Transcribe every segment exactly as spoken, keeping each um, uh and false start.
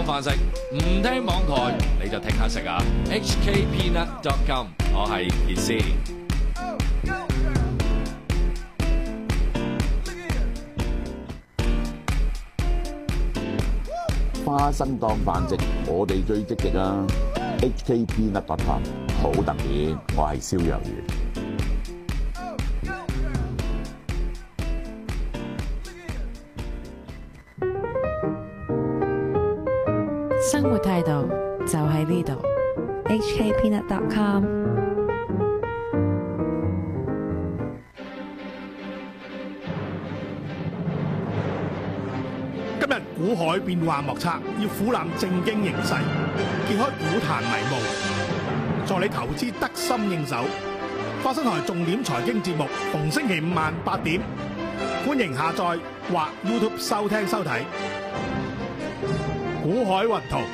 當飯食，唔聽網台你就聽下食啊 ！H K Peanut dot com， 我係傑斯。 花生當飯食，我哋最積極啊 ！H K Peanut dot com 好特別，我係蕭若元。 生活態度就喺呢度 ，H K Peanut dot com。 今日股海變幻莫測，要俯覽正經形勢，揭開股壇迷霧，助你投資得心應手。花生台重點財經節目，逢星期五晚八點，歡迎下載或 YouTube 收聽收睇。股海雲圖，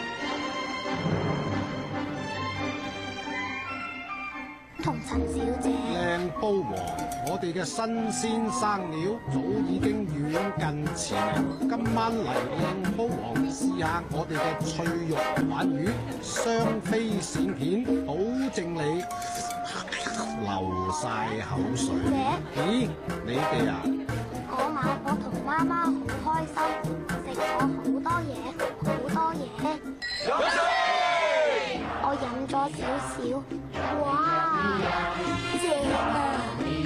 同陳小姐。 靚煲王，我哋嘅新鮮生料早已經遠近馳名。今晚嚟靚煲王試下我哋嘅脆肉鯇魚，雙飛鱔片，保證你流晒口水。咦，你哋啊？ 嗰晚我同媽媽好開心，食咗好多嘢，好多嘢。我飲咗少少，哇，正啊！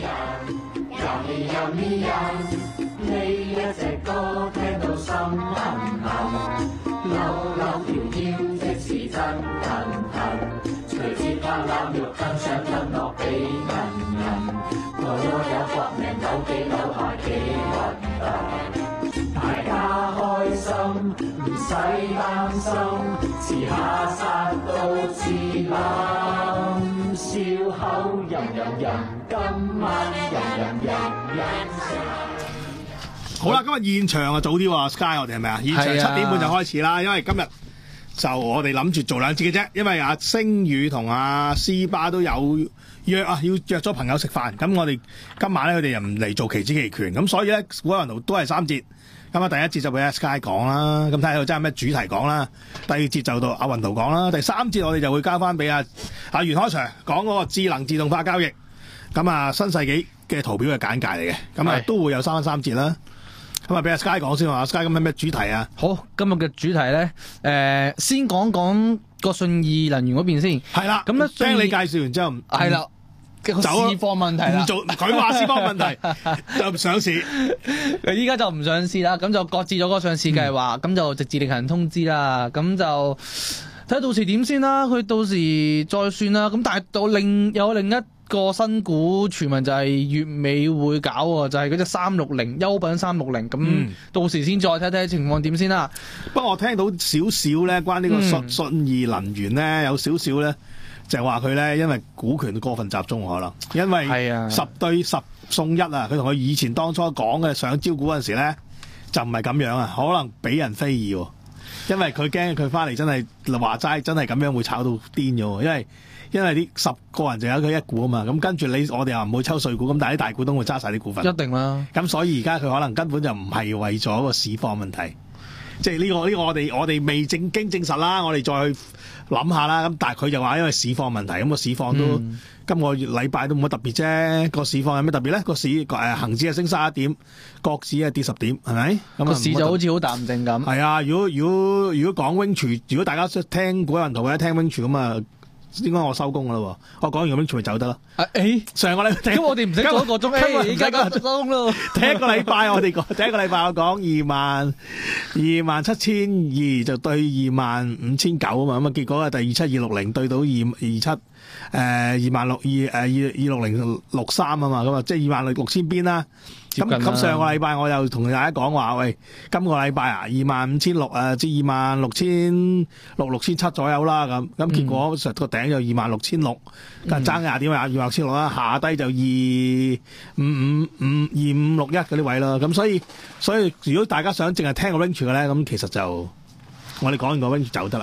呢一隻歌聽到心痕痕，扭扭條腰即是真痕痕，隨節拍攬肉更想吞落俾人人，我有搏命扭幾扭下幾核突，大家開心唔使擔心，遲下殺到自冧，笑口吟吟吟，今晚吟吟吟吟。 好啦，今日現場啊早啲喎 ，Sky 我哋係咪啊？現場七點半就開始啦，因為今日就我哋諗住做兩節嘅啫，因為阿星宇同阿斯巴都有約啊，要約咗朋友食飯，咁我哋今晚咧佢哋又唔嚟做期指期權，咁所以咧股海雲圖都係三節，咁啊第一節就俾阿 Sky 講啦，咁睇下佢真係咩主題講啦，第二節就到阿雲圖講啦，第三節我哋就會交翻俾阿阿袁開 Sir 講嗰個智能自動化交易，咁啊新世紀嘅圖表嘅簡介嚟嘅，咁啊都會有三分三節啦。咁啊，俾阿 Sky 講先啊 ，Sky 咁係咩主題啊？ 好，今日嘅主題咧，誒、呃，先講講個信義能源嗰邊先。係啦，咁咧聽你介紹完之後， 係啦，個市況問題啦， 唔做佢話市況問題就唔上市， 依家就唔上市啦，咁就擱置咗個上市計劃，咁、嗯、就直至另行通知啦，咁就睇到時點先啦，佢到時再算啦。咁但係到另有另一個新股傳聞就係月尾會搞喎，就係嗰隻三六零優品三六零，咁到時先再睇睇情況點先啦。 不過我聽到少少咧，關呢個信信義能源咧有少少咧，就係話佢咧因為股權過分集中可能，因為十對十送一啊，佢同佢以前當初講嘅上招股嗰陣時咧就唔係咁樣啊，可能俾人非議喎，因為佢驚佢翻嚟真係話齋真係咁樣會炒到癲咗喎，因為。因為啲十個人就有佢一股啊嘛，咁跟住你我哋又唔會抽稅股，咁但係啲大股東會揸晒啲股份。 一定啦。咁所以而家佢可能根本就唔係為咗個市況問題，即係呢個呢、呢個我哋我哋未正經證實啦，我哋再去諗下啦。咁但係佢就話因為市況問題，咁、個市況都、嗯、今個月禮拜都冇乜特別啫。個市況有咩特別咧？個市誒恆指係升三十一點，國指係跌十點，係咪？咁個市就好似好淡定咁。 係啊，如果如果如果講 wing 廚，如果大家聽股人圖嘅聽 wing 廚咁啊。應該我收工啦喎，我講完咁樣全部走得啦。 誒、欸， 上個禮拜， 咁我哋唔使做一個鐘，誒，而家收工咯。 第一個禮拜我哋講，第一個禮拜我講二萬二萬七千二就對二萬五千九啊嘛，咁啊結果啊第二七二六零對到二二七誒二萬六二誒二二六零六三啊嘛，咁啊即係二萬六六千邊啦。咁咁上個禮拜我又同大家講話，喂，今個禮拜啊二萬五千六誒至二萬六千六六千七左右啦，咁咁結果實個頂就二萬六千六，但爭廿點啊二萬六千六啦，下低就二五五五二五六一嗰啲位啦，咁所以所以如果大家想淨係聽個 range 嘅咧，咁其實就我哋講完個 range 走得啦。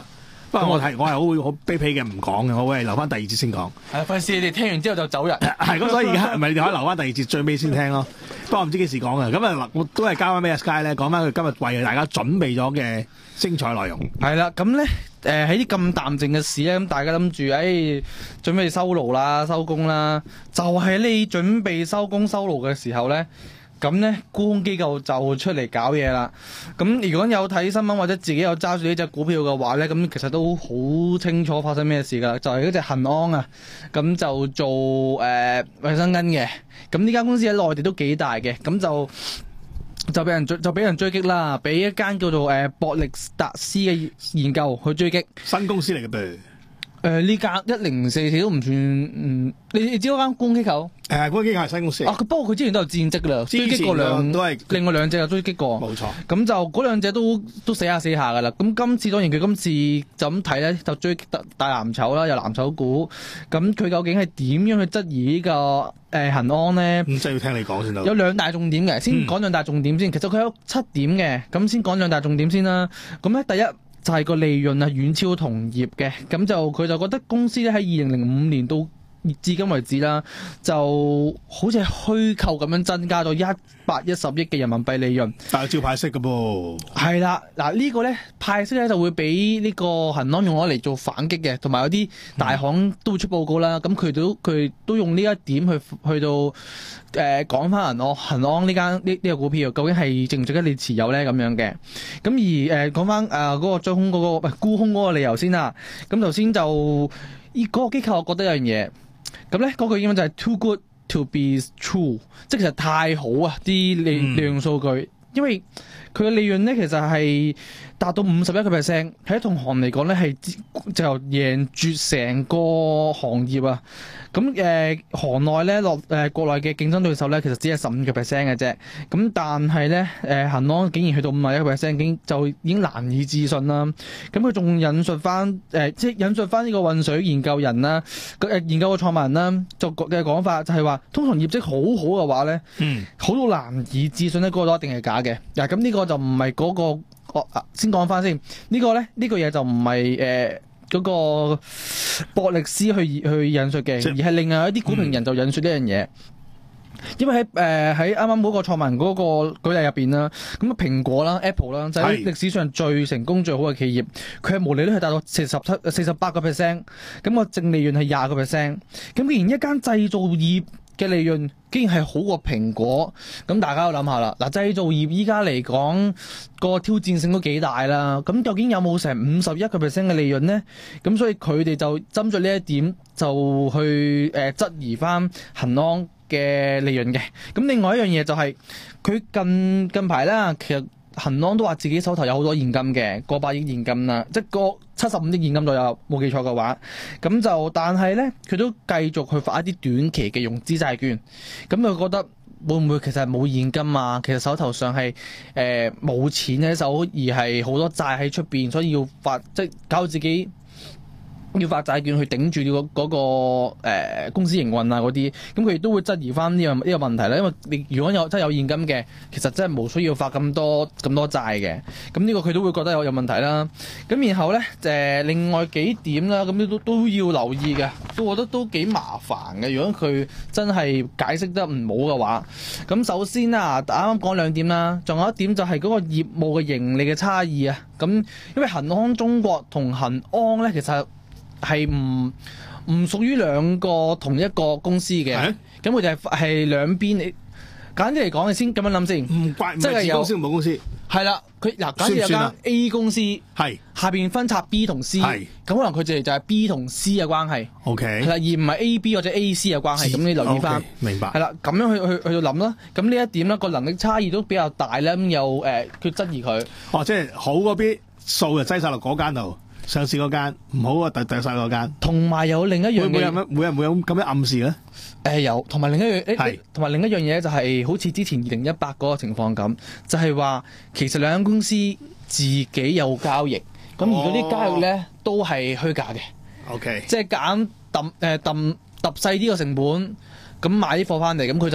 不過我係我係好好卑鄙嘅，唔講嘅，我會留翻第二節先講。 係費事你哋聽完之後就走人。 係咁，所以而家咪你可以留翻第二節最尾先聽咯。不過唔知幾時講嘅，咁啊我都係交翻俾阿 Sky 咧，講翻佢今日為大家準備咗嘅精彩內容。 係啦，咁咧誒喺啲咁淡靜嘅事咧，咁大家諗住誒準備收爐啦、收工啦，就係、是、你準備收工收爐嘅時候咧。咁咧，沽空機構就出嚟搞嘢啦。咁如果有睇新聞或者自己有揸住呢隻股票嘅話咧，咁其實都好清楚發生咩事㗎。就係嗰隻恒安啊，咁就做誒衛生巾嘅。咁呢間公司喺內地都幾大嘅，咁就就俾人追就俾人追擊啦，俾一間叫做誒、呃、博力達斯嘅研究去追擊。 新公司嚟嘅噃。 誒呢間一零四四都唔算，嗯，你你知嗰間公機構？ 誒，公機構係新公司。 啊，不過佢之前都有戰績啦，追擊過兩， 都係另外兩隻有追擊過。 冇錯。咁就嗰兩隻都都死下死下噶啦。咁今次當然佢今次就咁睇咧，就追擊大大藍籌啦，有藍籌股。咁佢究竟係點樣去質疑呢、這個誒、呃、恒安咧？ 咁真係要聽你講先得。有兩大重點嘅，先講兩大重點先。嗯、其實佢有七點嘅，咁先講兩大重點先啦。咁咧第一。就係個利潤啊遠超同業嘅，咁就佢就覺得公司咧喺二零零五年到至今為止啦，就好似係虛構咁樣增加咗一百一十億嘅人民幣利潤， 但係照派息嘅噃。 係啦，嗱、這個、呢個咧派息咧就會俾呢個恒安用咗嚟做反擊嘅，同埋有啲大行都會出報告啦。咁佢、嗯、都佢都用呢一點去去到誒講翻恒安恒安呢間呢呢個股票究竟係值唔值得你持有咧咁樣嘅。咁而誒講翻誒嗰個追空嗰、那個唔係沽空嗰個理由先啦。咁頭先就依嗰、那個機構，我覺得有樣嘢。咁咧嗰句英文就係 too good to be true， 即係其實太好啊啲利利潤數據，嗯、因為佢嘅利潤咧其實係達到五十一個 percent， 喺同行嚟講咧係就贏絕成個行業啊！咁誒、呃、行內咧落誒國內嘅競爭對手咧其實只係十五個 percent 嘅啫，咁但係咧誒恒安竟然去到五十一個 percent，已經就已經難以置信啦！咁佢仲引述翻誒、呃、即係引述翻呢個渾水研究人啦，誒研究嘅創辦人啦，就嘅講法就係話，通常業績好好嘅話咧，嗯，好到難以置信咧，嗰個都一定係假嘅。嗱，咁呢個就唔係嗰個，我先講翻先，這個、呢個咧呢個嘢就唔係誒嗰個博力斯去去引述嘅，即而係另外一啲股評人就引述呢樣嘢。嗯、因為喺誒喺啱啱嗰個創辦人嗰個舉例入邊啦，咁啊蘋果啦 Apple 啦就係歷史上最成功最好嘅企業，佢嘅毛利率係達到四十七四十八個 percent， 咁個淨利潤係廿個 percent， 咁既然一間製造業嘅利潤竟然係好過蘋果，咁大家要諗下啦。嗱，製造業依家嚟講個挑戰性都幾大啦。咁究竟有冇成五十一個 percent 嘅利潤呢？咁所以佢哋就針對呢一點就去誒、呃、質疑翻恒安嘅利潤嘅。咁另外一樣嘢就係、是、佢近近排啦，其實恒安都話自己手頭有好多現金嘅，過百億現金啦，即係個七十五億現金左右，冇記錯嘅話，咁就但係咧，佢都繼續去發一啲短期嘅融資債券，咁佢覺得會唔會其實係冇現金啊？其實手頭上係誒冇錢喺手，而係好多債喺出邊，所以要發即係搞自己。要發債券去頂住嗰嗰個、呃、公司營運啊嗰啲，咁佢亦都會質疑翻呢樣呢個問題啦。因為你如果有真係有現金嘅，其實真係冇需要發咁多咁多債嘅。咁呢個佢都會覺得有有問題啦。咁然後咧誒、呃、另外幾點啦，咁都都要留意嘅，都覺得都幾麻煩嘅。如果佢真係解釋得唔好嘅話，咁首先啊，啱啱講兩點啦，仲有一點就係嗰個業務嘅盈利嘅差異啊。咁因為恒安中國同恒安咧，其實係唔唔屬於兩個同一個公司嘅，咁佢哋係係兩邊。你簡單啲嚟講，你先咁樣諗先，唔關即係有公司同母公司。係啦，佢嗱假設有間 A 公司，係下邊分拆 B 同 C，咁可能佢哋就係 B 同 C 嘅關係。OK，係啦，而唔係 A B 或者 A C 嘅關係。咁你留意翻，明白？係啦，咁樣去去去到諗啦。咁呢一點咧，個能力差異都比較大咧。咁又誒，佢質疑佢。哦，即係好嗰邊數就擠晒落嗰間度。上市嗰間唔好啊，遞遞晒嗰間。同埋有另一樣嘢，會唔會有乜？每人會有咁樣暗示咧？誒、呃、有，同埋另一樣誒，同埋另一樣嘢就係好似之前二零一八嗰個情況咁，就係、是、話其實兩間公司自己有交易，咁、哦、而嗰啲交易咧都係虛假嘅。OK，即係揀揼誒揼揼細啲個成本，咁買啲貨翻嚟，咁佢就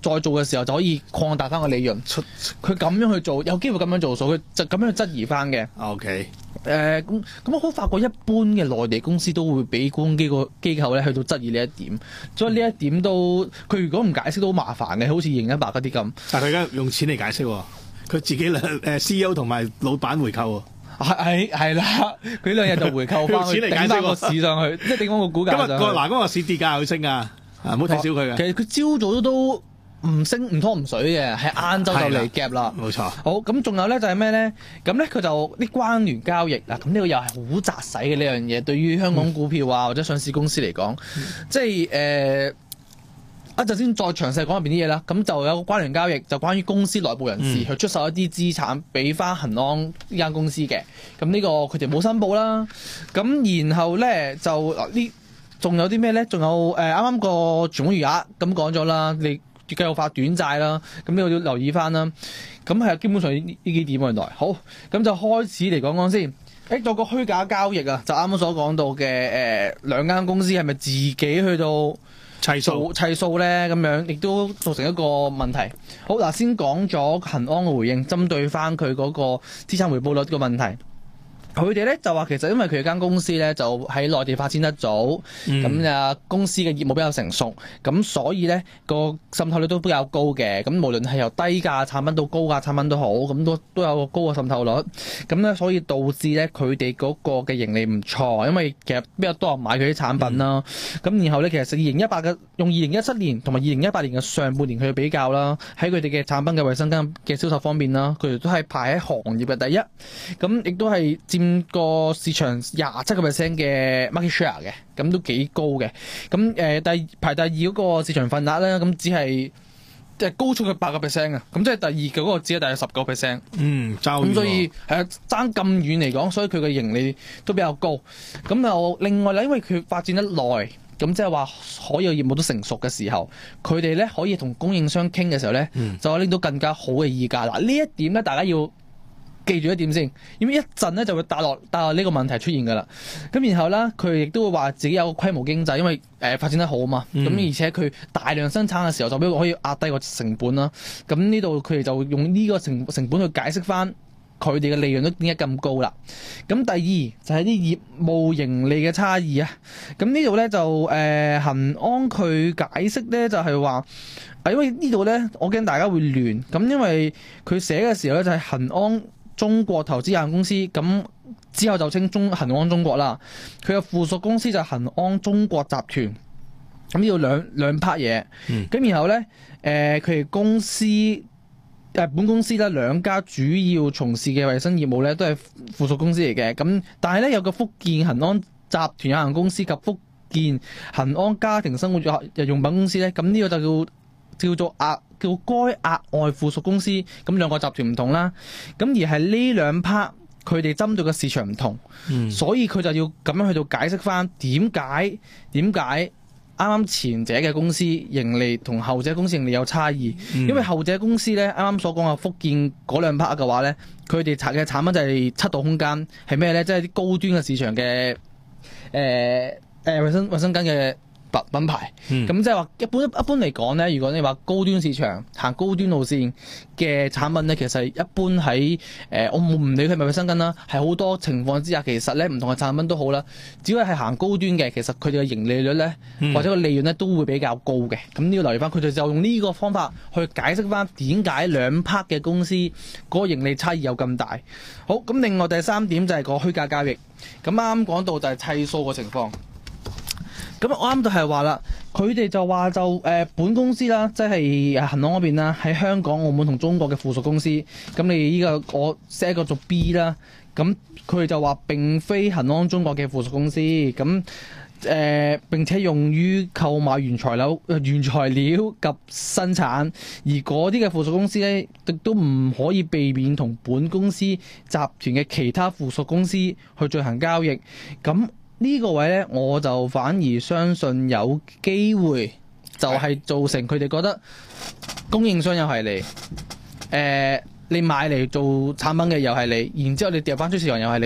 再做嘅時候就可以擴大翻個利潤。出佢咁樣去做，有機會咁樣做數，佢就咁樣去質疑翻嘅。 OK。 誒咁咁，我好發覺一般嘅內地公司都會俾公關機個機構咧去到質疑呢一點，所以呢一點都佢如果唔解釋都好麻煩嘅，好似二零一八嗰啲咁。 但係佢而家用錢嚟解釋喎，佢自己兩誒 C E O 同埋老闆回購喎。 係係啦，佢兩日就回購翻， 去頂翻個市上去，即係頂翻個股價上去。 今日個嗱嗰個市跌價佢升啊，唔好睇少佢嘅。 其實佢朝早都都唔升唔拖唔水嘅，係晏晝就嚟夾啦。 冇錯。 好，咁仲有咧就係咩咧？咁咧佢就啲關聯交易嗱，咁呢個又係好扎使嘅呢樣嘢，對於香港股票啊、嗯、或者上市公司嚟講，嗯、即係誒一陣先再詳細講入邊啲嘢啦。咁就有個關聯交易，就關於公司內部人士去出售一啲資產俾翻恒安呢間公司嘅。咁呢個佢哋冇申報啦。咁然後咧就嗱呢，仲有啲咩咧？仲有誒啱啱個存款餘額咁講咗啦，你。繼續發短債啦，咁呢個要留意翻啦。咁係基本上呢呢幾點原來好，咁就開始嚟講講先。誒，做個虛假交易啊，就啱啱所講到嘅誒兩間公司係咪自己去到砌數砌數咧？咁樣亦都造成一個問題。好嗱，先講咗恒安嘅回應，針對翻佢嗰個資產回報率嘅問題。佢哋咧就話其實因為佢間公司咧就喺內地發展得早，咁啊、嗯、公司嘅業務比較成熟，咁所以咧個滲透率都比較高嘅。咁無論係由低價產品到高價產品都好，咁都都有個高嘅滲透率。咁咧所以導致咧佢哋嗰個嘅盈利唔錯，因為其實比較多人買佢啲產品啦。咁、嗯、然後咧其實二零一八嘅用二零一七年同埋二零一八年嘅上半年去比較啦，喺佢哋嘅產品嘅衛生巾嘅銷售方面啦，佢哋都係排喺行業嘅第一。咁亦都係佔個市場廿七個 percent 嘅 market share 嘅，咁都幾高嘅。咁誒第排第二嗰個市場份額咧，咁只係即係高出佢八個 percent 啊。咁即係第二嘅嗰個只係大約十個 percent。嗯，爭咁所以係啊，爭咁遠嚟講，所以佢嘅盈利都比較高。咁又另外咧，因為佢發展得耐，咁即係話所有業務都成熟嘅時候，佢哋咧可以同供應商傾嘅時候咧，嗯、就可以拎到更加好嘅議價。嗱，呢一點咧，大家要記住一點先，因為一陣咧就會帶落帶落呢個問題出現㗎啦。咁然後咧，佢亦都會話自己有個規模經濟，因為誒、呃、發展得好啊嘛。咁、嗯、而且佢大量生產嘅時候，就比較可以壓低個成本啦。咁呢度佢哋就用呢個成成本去解釋翻佢哋嘅利潤都點解咁高啦。咁第二就係、是、啲業務盈利嘅差異啊。咁呢度咧就誒、呃、恒安佢解釋咧就係、是、話，因為呢度咧我驚大家會亂。咁因為佢寫嘅時候咧就係恒安中國投資有限公司，咁之後就稱中恒安中國啦。佢嘅附屬公司就係恒安中國集團。咁呢度兩兩 part 嘢。咁、嗯、然後咧，誒佢哋公司誒、呃、本公司咧兩家主要從事嘅衛生業務咧都係附屬公司嚟嘅。咁但係咧有個福建恒安集團有限公司及福建恒安家庭生活日用品公司咧，咁呢個就叫叫做額叫該額外附屬公司。咁兩個集團唔同啦。咁而係呢兩 part 佢哋針對嘅市場唔同，嗯、所以佢就要咁樣去到解釋翻點解點解啱啱前者嘅公司盈利同後者公司盈利有差異。嗯、因為後者公司咧啱啱所講嘅福建嗰兩 part 嘅話咧，佢哋產嘅產品就係七度空間，係咩咧？即係啲高端嘅市場嘅誒誒衞生衞生巾嘅品牌。咁、嗯、即係話一般一般嚟講咧，如果你話高端市場行高端路線嘅產品咧，其實一般喺誒、呃、我唔理佢係咪衛生巾啦，係好多情況之下，其實咧唔同嘅產品都好啦，只要係行高端嘅，其實佢哋嘅盈利率咧、嗯、或者個利潤咧都會比較高嘅。咁呢個留意翻，佢哋就用呢個方法去解釋翻點解兩 part 嘅公司嗰個盈利差異有咁大。好，咁另外第三點就係個虛假交易。咁啱啱講到就係砌數嘅情況。咁我啱就係話啦，佢哋就話就誒、呃、本公司啦，即係恒安嗰邊啦，喺香港、澳門同中國嘅附屬公司。咁你依、這個我 set 一個做 B 啦，咁佢哋就話並非恒安中國嘅附屬公司。咁誒、呃、並且用於購買原材料、原材料及生產，而嗰啲嘅附屬公司咧，亦都唔可以避免同本公司集團嘅其他附屬公司去進行交易。咁呢個位咧，我就反而相信有機會就係造成佢哋覺得供應商又係你，誒、呃、你買嚟做產品嘅又係你，然之後你掉翻出市場又係你，即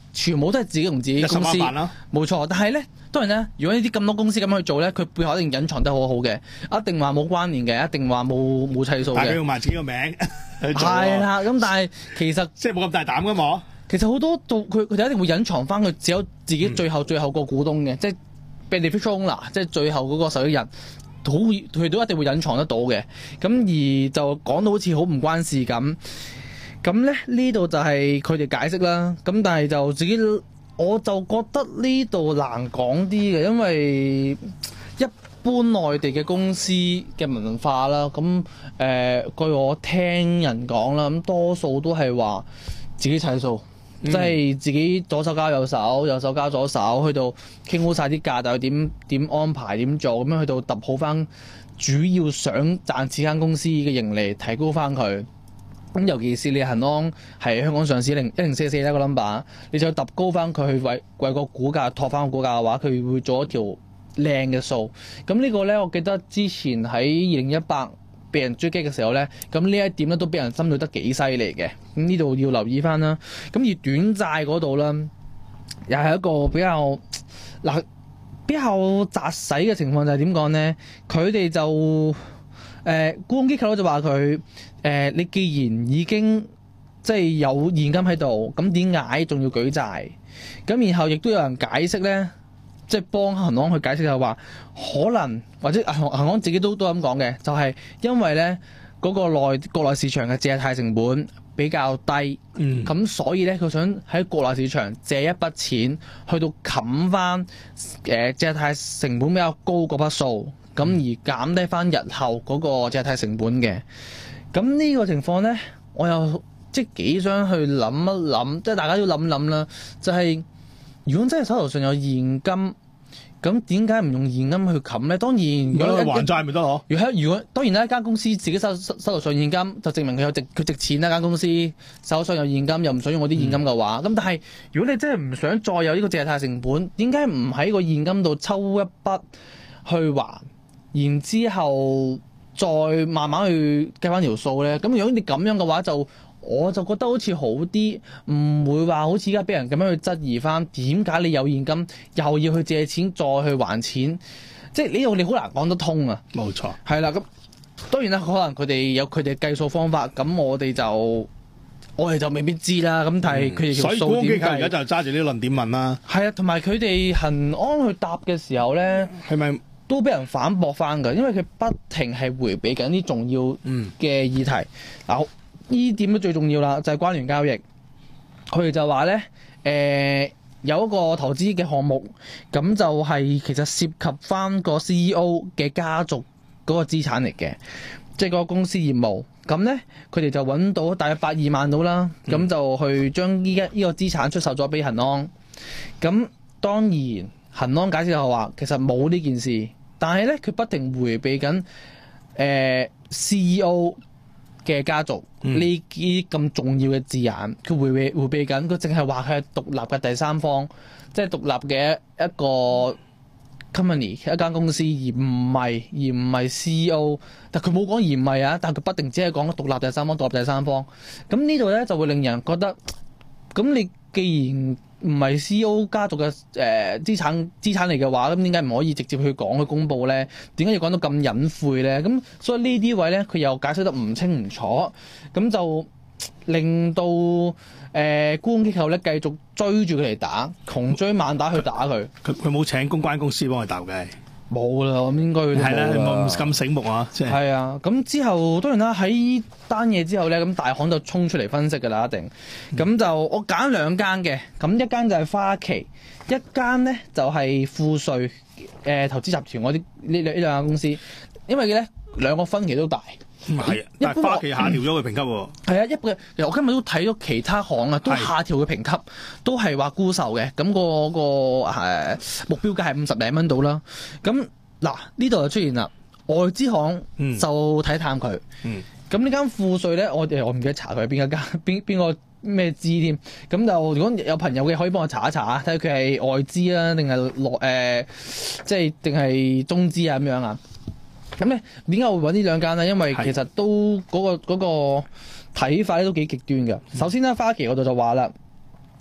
全部都係自己同自己公司，冇錯。但係咧，當然咧，如果呢啲咁多公司咁樣去做咧，佢背後一定隱藏得好好嘅，一定話冇關聯嘅，一定話冇冇砌數嘅。 但係佢用埋自己個名去做。 係啦，咁但係其實即係冇咁大膽噶嘛。 其實好多做佢佢哋一定會隱藏翻佢只有自己最後、嗯、最後個股東嘅，即係 beneficial owner，即係最後嗰個受益人，好佢都一定會隱藏得到嘅。咁而就講到好似好唔關事咁。咁咧呢度就係佢哋解釋啦。咁但係就自己我就覺得呢度難講啲嘅，因為一般內地嘅公司嘅文化啦，咁誒、呃、據我聽人講啦，咁多數都係話自己砌數，即係、嗯、自己左手交右手，右手交左手，去到傾好晒啲價，但係點點安排點做，咁樣去到揼好翻，主要想賺錢間公司嘅盈利，提高翻佢。咁尤其是你恒安係香港上市零一零四四一個 number， 你就要揼高翻佢去為為個股價托翻個股價嘅話，佢會做一條靚嘅數。咁呢個咧，我記得之前喺二零一八被人追擊嘅時候咧，咁呢一點咧都俾人針對得幾犀利嘅。咁呢度要留意翻啦。咁而短債嗰度啦，又係一個比較嗱比較窄使嘅情況，就係點講咧？佢哋就誒、呃、沽空機構就話佢。誒、呃，你既然已經即係有現金喺度，咁點解仲要舉債？咁然後亦都有人解釋咧，即係幫恒安去解釋就係話，可能或者恒恒安自己都都咁講嘅，就係、是、因為咧嗰、那個內國內市場嘅借貸成本比較低，嗯，咁所以咧佢想喺國內市場借一筆錢去到冚翻誒借貸成本比較高嗰筆數，咁而減低翻日後嗰個借貸成本嘅。咁呢個情況咧，我又即係幾想去諗一諗，即係大家都諗諗啦。就係、是、如果真係手頭上有現金，咁點解唔用現金去冚咧？當然，如果還債咪得咯。 如果如果當然啦，一間公司自己手手手頭上現金，就證明佢有值佢值錢啦。間公司手上有現金，又唔想用我啲現金嘅話，咁、嗯、但係如果你真係唔想再有呢個借貸成本，點解唔喺個現金度抽一筆去還，然之後再慢慢去計翻條數咧？咁如果你咁樣嘅話，就我就覺得好似好啲，唔會話好似而家俾人咁樣去質疑翻，點解你有現金又要去借錢再去還錢？即係呢度你好難講得通啊！ 冇錯， 係啦。咁當然啦，可能佢哋有佢哋計數方法，咁我哋就我哋就未必知啦。咁但係佢哋條數點計？ 而家就揸住呢個論點問啦。係啊，同埋佢哋恒安去答嘅時候咧，係咪都俾人反駁翻㗎？因為佢不停係迴避緊啲重要嘅議題。嗱、嗯，呢點都最重要啦，就係、是、關聯交易。佢哋就話咧，誒、呃、有一個投資嘅項目，咁就係其實涉及翻個 C E O 嘅家族嗰個資產嚟嘅，即係嗰個公司業務。咁咧，佢哋就揾到大約百二萬到啦，咁、嗯、就去將依家呢個資產出售咗俾恒安。咁當然恒安解釋就話其實冇呢件事。但係咧，佢不停迴避緊誒、呃、C E O 嘅家族呢啲咁重要嘅字眼，佢迴避迴避緊，佢淨係話佢係獨立嘅第三方，即係獨立嘅一個 company 一間公司，而唔係而唔係 C E O。但佢冇講而唔係啊，但佢不定只係講獨立第三方，獨立第三方。咁呢度咧就會令人覺得，咁你既然唔係 C E O 家族嘅誒、呃、資產資產嚟嘅話，咁點解唔可以直接去講去公佈咧？點解要講到咁隱晦咧？咁所以呢啲位咧，佢又解釋得唔清唔楚，咁就令到誒沽空機構咧繼續追住佢嚟打，窮追猛打去打佢。 佢佢冇請公關公司幫佢鬥嘅。 冇啦，我應該係啦， 冇咁醒目啊！即係係啊，咁之後當然啦，喺單嘢之後咧，咁大行就衝出嚟分析㗎啦，一定。咁、嗯、就我揀兩間嘅，咁一間就係花旗，一間咧就係富瑞誒、呃、投資集團嗰啲呢兩呢兩間公司，因為咧兩個分歧都大。 唔係，但係花旗下調咗佢評級喎。係啊，一般其實我今日都睇咗其他行啊，都下調嘅評級，都係話沽售嘅。咁、那個、那個誒、呃、目標價係五十零蚊到啦。咁嗱呢度就出現啦，外資行就睇淡佢。嗯。咁呢間富瑞咧，我哋我唔記得查佢係邊一間，邊邊個咩資添。咁就如果有朋友嘅可以幫我查一查啊，睇下佢係外資啊，定係落誒，即係定係中資啊咁樣啊。咁咧點解我會揾呢兩間咧？因為其實都嗰、嗰個嗰、嗰個睇法咧都幾極端嘅。首先咧，花旗嗰度就話啦，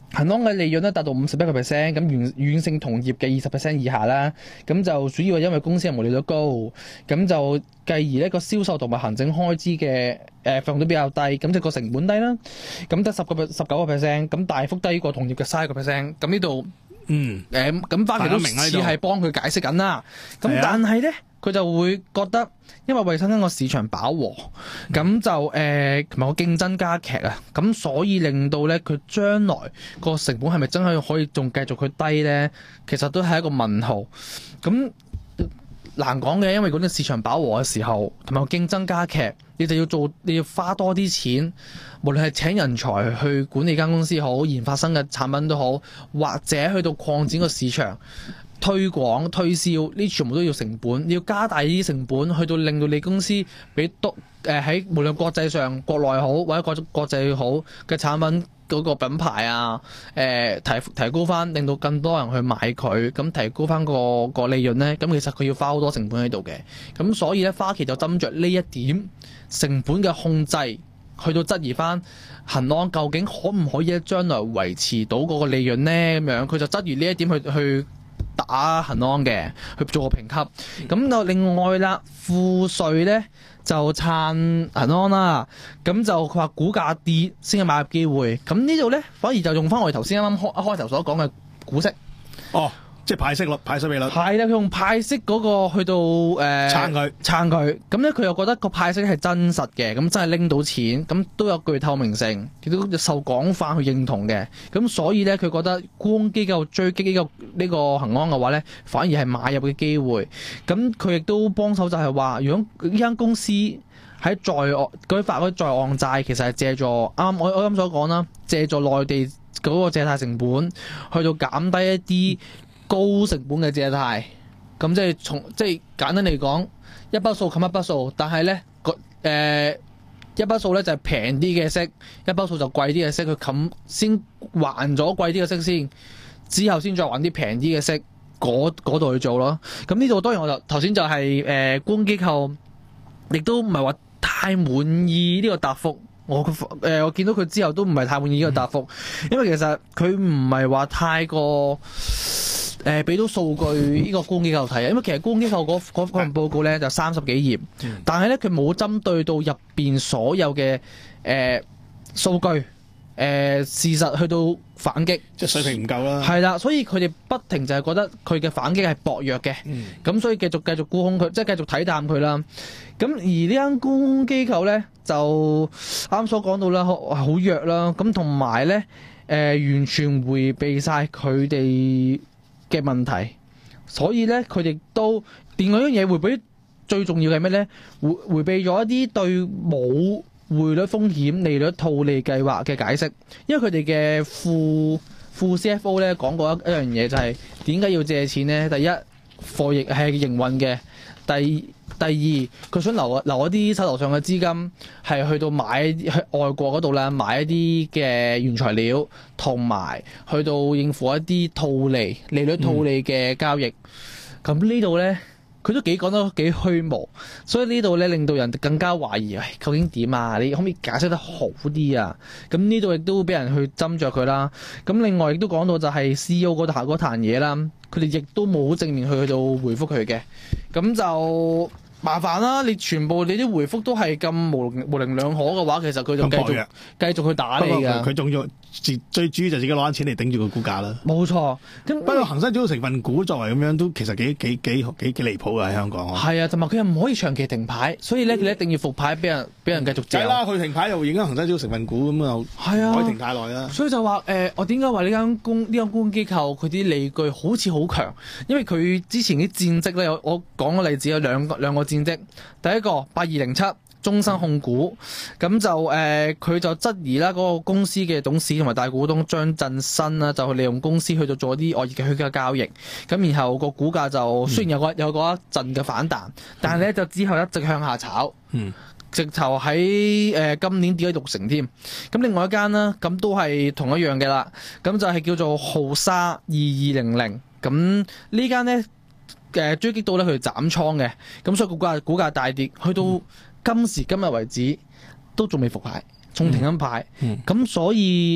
恒安嘅利潤咧達到五十一個 percent，咁遠遠勝同業嘅二十 percent 以下啦。咁就主要係因為公司嘅毛利率高，咁就繼而呢個銷售同埋行政開支嘅誒費用都比較低，咁就個成本低啦。咁得十個十九個 percent，咁大幅低過同業嘅三個 percent。咁呢度嗯誒咁花旗都似係幫佢解釋緊啦。咁但係咧，佢就會覺得，因為衞生巾個市場飽和，咁、嗯、就誒同埋個競爭加劇啊，咁所以令到咧佢將來個成本係咪真係可以仲繼續去低咧？其實都係一個問號。咁難講嘅，因為嗰啲市場飽和嘅時候，同埋個競爭加劇，你就要做，你要花多啲錢，無論係請人才去管理間公司好，研發新嘅產品都好，或者去到擴展個市場。推廣推銷呢全部都要成本，你要加大呢啲成本，去到令到你公司俾多誒喺無論國際上國內好或者國國際好嘅產品嗰個品牌啊，誒、呃、提提高翻，令到更多人去買佢，咁提高翻個個利潤咧，咁其實佢要花好多成本喺度嘅，咁所以咧花旗就斟酌呢一點成本嘅控制，去到質疑翻恒安究竟可唔可以喺將來維持到嗰個利潤咧？咁樣佢就質疑呢一點去去。打恒安嘅去做個評級，咁就另外啦，富瑞咧就撐恒安啦，咁就佢話股價跌先有買入機會，咁呢度咧反而就用翻我哋頭先啱啱開開頭所講嘅股息， 哦，即係派息率、派息比率， 係啦，佢用派息嗰個去到誒、呃、 撐佢撐佢，咁咧佢又覺得個派息係真實嘅，咁真係拎到錢，咁都有具透明性，亦都受廣泛去認同嘅，咁所以咧佢覺得沽空機構追擊呢、這個呢、這個恒安嘅話咧，反而係買入嘅機會，咁佢亦都幫手就係話，如果呢間公司喺在岸佢發嗰啲在岸債，其實係借助啱我我啱所講啦，借助內地嗰個借貸成本，去到減低一啲高成本嘅借貸，咁即係從即係簡單嚟講，一筆數冚一筆數，但係咧個誒一筆數咧就係平啲嘅息，一筆數就貴啲嘅息，佢冚先還咗貴啲嘅息先，之後先再還啲平啲嘅息，嗰度去做咯。咁呢度當然我就頭先就係誒沽空機構，亦都唔係話太滿意呢個答覆。我誒、呃、我見到佢之後都唔係太滿意呢個答覆，嗯、因為其實佢唔係話太過。誒俾到數據呢個沽空機構睇啊，因為其實沽空機構嗰嗰份報告咧就三十幾頁，嗯、但係咧佢冇針對到入邊所有嘅誒、呃、數據誒、呃、事實去到反擊， 即係水平唔夠啦。 係啦，所以佢哋不停就係覺得佢嘅反擊係薄弱嘅，咁、嗯、所以繼續繼續沽空佢，即係繼續睇淡佢啦。咁而呢間沽空機構咧就啱所講到啦，好弱啦，咁同埋咧誒完全迴避晒佢哋嘅問題，所以咧佢哋都另外一樣嘢迴避最重要係咩咧？迴迴避咗一啲對冇匯率風險、利率套利計劃嘅解釋，因為佢哋嘅副副 C F O 咧講過一一樣嘢，就係點解要借錢咧？第一，貨亦係營運嘅；第第二，佢想留留一啲手頭上嘅資金，係去到買去外國嗰度啦，買一啲嘅原材料，同埋去到應付一啲套利、利率套利嘅交易。咁、嗯、呢度咧，佢都幾講得幾虛無，所以呢度咧令到人更加懷疑，唉，究竟點啊？你可唔可以解釋得好啲啊？咁呢度亦都俾人去斟酌佢啦。咁另外亦都講到就係 C E O 嗰壇嗰壇嘢啦，佢哋亦都冇正面去去到回覆佢嘅，咁就麻煩啦！你全部你啲回覆都係咁模模棱兩可嘅話，其實佢就繼續繼續去打你㗎。 佢仲要最主要就自己攞緊錢嚟頂住個股價啦。冇錯。咁不過恒生指數成分股作為咁樣都其實幾幾幾幾幾離譜㗎喺香港。 係啊，同埋佢又唔可以長期停牌，所以咧佢、嗯、一定要復牌俾人俾人繼續借。係啦， 佢停牌又影響恒生指數成分股咁又係啊，唔可以停太耐啦。 所以就話誒、呃，我點解話呢間公呢間沽空機構佢啲理據好似好強？因為佢之前啲戰績咧，我講個例子有兩個兩個戰績。第一個八二零七中生控股，咁就誒佢、呃、就質疑啦，嗰個公司嘅董事同埋大股東張振新啦，就去利用公司去到做一啲惡意嘅虛假交易，咁然後個股價就雖然有個有嗰一陣嘅反彈，但係咧就之後一直向下炒，嗯、直頭喺誒今年跌咗六成添。咁另外一間啦，咁都係同一樣嘅啦，咁就係叫做浩沙二二零零，咁呢間咧。誒追擊到咧，佢斬倉嘅，咁所以股價股價大跌，去到今時今日為止都仲未復牌，仲停緊牌，咁、嗯嗯、所以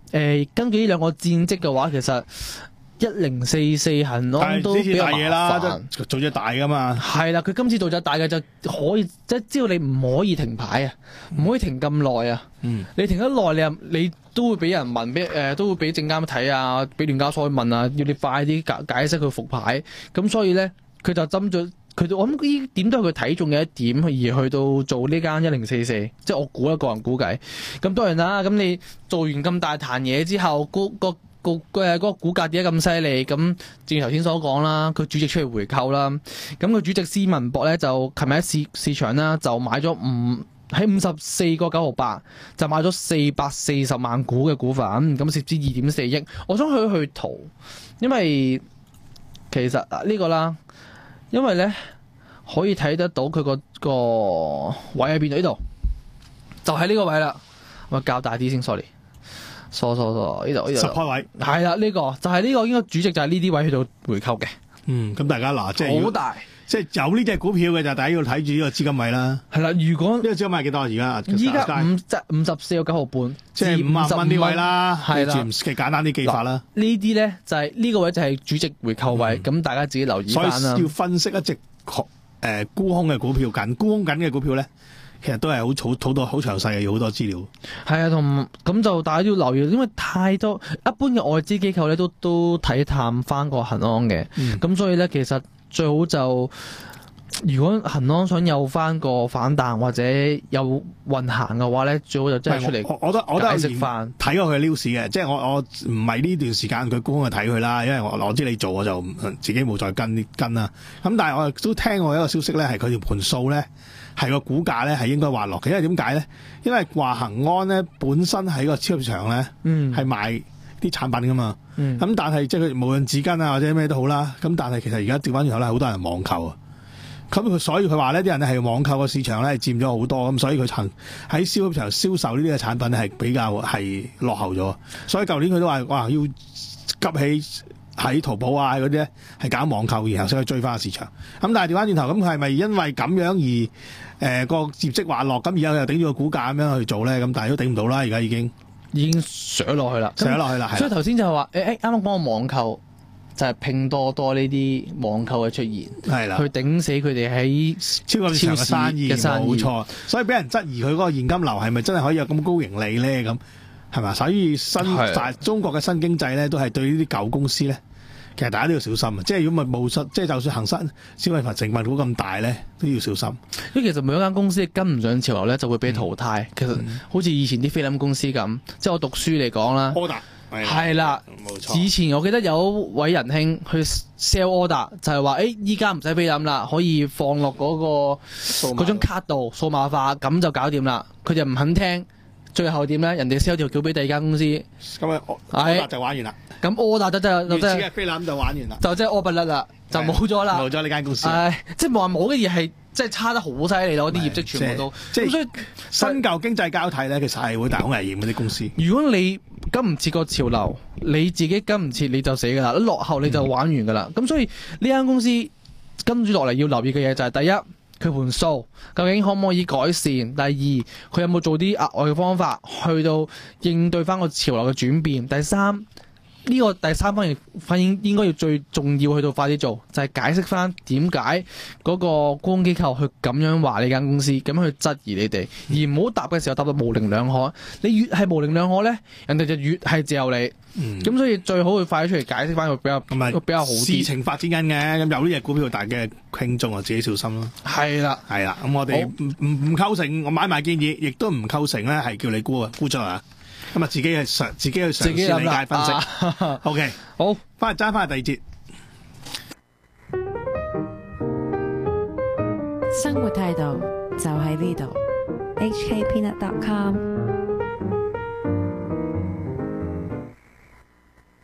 誒根據呢兩個戰績嘅話，其實一零四四恒安都比較麻大嘢啦， 煩。 即係做咗大噶嘛。 係啦，佢今次做咗大嘅就可以，即係只要你唔可以停牌啊，唔可以停咁耐啊。 嗯， 你停得耐，你又你都會俾人問，俾誒、呃、都會俾證監睇啊，俾聯交所去問啊，要你快啲解解釋佢復牌。咁所以咧，佢就針咗佢，我諗呢點都係佢睇中嘅一點，而去到做呢間一零四四，即係我估一個人估計。咁當然啦，咁你做完咁大壇嘢之後，個個個誒嗰個股價跌得咁犀利，咁正如頭先所講啦，佢主席出嚟回購啦，咁佢主席施文博咧就琴日喺市市場啦就買咗五喺五十四個九毫八就買咗四百四十萬股嘅股份，咁涉資二點四億。我想去去圖，因為其實呢個啦，因為咧可以睇得到佢個個位喺邊度，呢度就喺呢個位啦。我較大啲先 ，sorry。疏疏疏，呢度呢度。 十開位係啦，呢、這個就係呢、這個應該主席就係呢啲位去到回購嘅。 嗯，咁大家嗱，即係好大， 即係有呢隻股票嘅就大家要睇住呢個資金位啦。 係啦，如果呢個資金位係幾多而家？ 依家五即五十四個九毫半， 即係五萬蚊呢位啦。 係啦， 嘅簡單啲記法啦。 呢啲咧就係、是、呢個位就係主席回購位，咁、嗯、大家自己留意翻啦。 所以要分析一隻誒沽空嘅股票緊，沽空緊嘅股票咧。其實都係好儲儲到好詳細嘅，要好多資料。係啊，同咁就大家都要留意，因為太多一般嘅外資機構咧都都睇淡翻個恒安嘅。咁、嗯、所以咧，其實最好就如果恒安想有翻個反彈或者有運行嘅話咧，最好就真係出嚟。 我我都我都有解釋翻睇過佢嘅 news 嘅，即係我我唔係呢段時間佢沽空去睇佢啦，因為我我知你做我就自己冇再跟跟啦。咁但係我都聽過一個消息咧，係佢條盤數咧。係個股價咧係應該滑落嘅，因為點解咧？因為話恒安咧本身喺個超級市場咧，係、嗯、賣啲產品噶嘛。咁、嗯、但係即係佢無論紙巾啊或者咩都好啦。咁但係其實而家調翻轉頭咧，好多人網購啊。咁佢所以佢話呢啲人咧係網購個市場咧係佔咗好多，咁所以佢曾喺超級市場銷售呢啲嘅產品咧係比較係落後咗。所以舊年佢都話哇要急起。喺淘寶啊嗰啲咧係搞網購，然後先去追翻個市場。咁但係調翻轉頭，咁佢係咪因為咁樣而誒、呃、個業績滑落，咁而家又頂住個股價咁樣去做咧？咁但係都頂唔到啦，而家已經已經上落去啦， 上落去啦。 所以頭先就係話誒誒，啱啱講個網購就係拼多多呢啲網購嘅出現，係啦，去頂死佢哋喺超級市場嘅生意，冇錯。所以俾人質疑佢嗰個現金流係咪真係可以有咁高盈利咧？咁係嘛？所以新大中國嘅新經濟咧，都係對呢啲舊公司咧。其實大家都要小心啊！即係如果咪冇失，即係就算恒生消費品成分股咁大咧，都要小心。 因為其實每一間公司跟唔上潮流咧，就會俾淘汰。嗯、其實好似以前啲菲林公司咁，嗯、即係我讀書嚟講啦。 order 係啦，冇錯。以前我記得有位仁兄去 sell order，就係話：誒依家唔使菲林啦，可以放落嗰、嗰個嗰張卡度數碼化，咁就搞掂啦。佢就唔肯聽，最後點咧？人哋 sell 條橋俾第二間公司， 咁啊 order 就玩完啦。 咁柯達就真係，就真係菲林就玩完啦， 就真係柯不甩啦，就冇咗啦， 冇咗呢間公司。 唉，即係冇話冇嘅嘢係，即係差得好犀利咯，啲業績全部都。 即係所以新舊經濟交替咧，其實係會大好危險嗰啲公司。 如果你跟唔切個潮流，你自己跟唔切你就死噶啦，落後你就玩完噶啦。咁、嗯、所以呢間公司跟住落嚟要留意嘅嘢就係第一，佢盤數究竟可唔可以改善？第二，佢有冇做啲額外嘅方法去到應對翻個潮流嘅轉變？第三。呢、這個第三方面反映應該要最重要去到快啲做，就係、是、解釋翻點解嗰個沽空機構去咁樣話你間公司，咁樣去質疑你哋，而唔好答嘅時候答到模棱兩可。你越係模棱兩可咧，人哋就越係嚼你。咁、嗯、所以最好去快啲出嚟解釋翻，會比較會比較好啲。事情發展緊嘅，咁有呢隻股票大嘅聽眾啊，自己小心咯。係啦，係啦，咁我哋唔唔唔構成我買賣建議，亦都唔構成咧係叫你沽啊沽咗啊。咁啊，自己去嘗，自己去嘗試理解分析。啊、o、okay, K， 好，翻嚟揸翻去第二節。 生活態度就喺呢度。H K Peanut dot com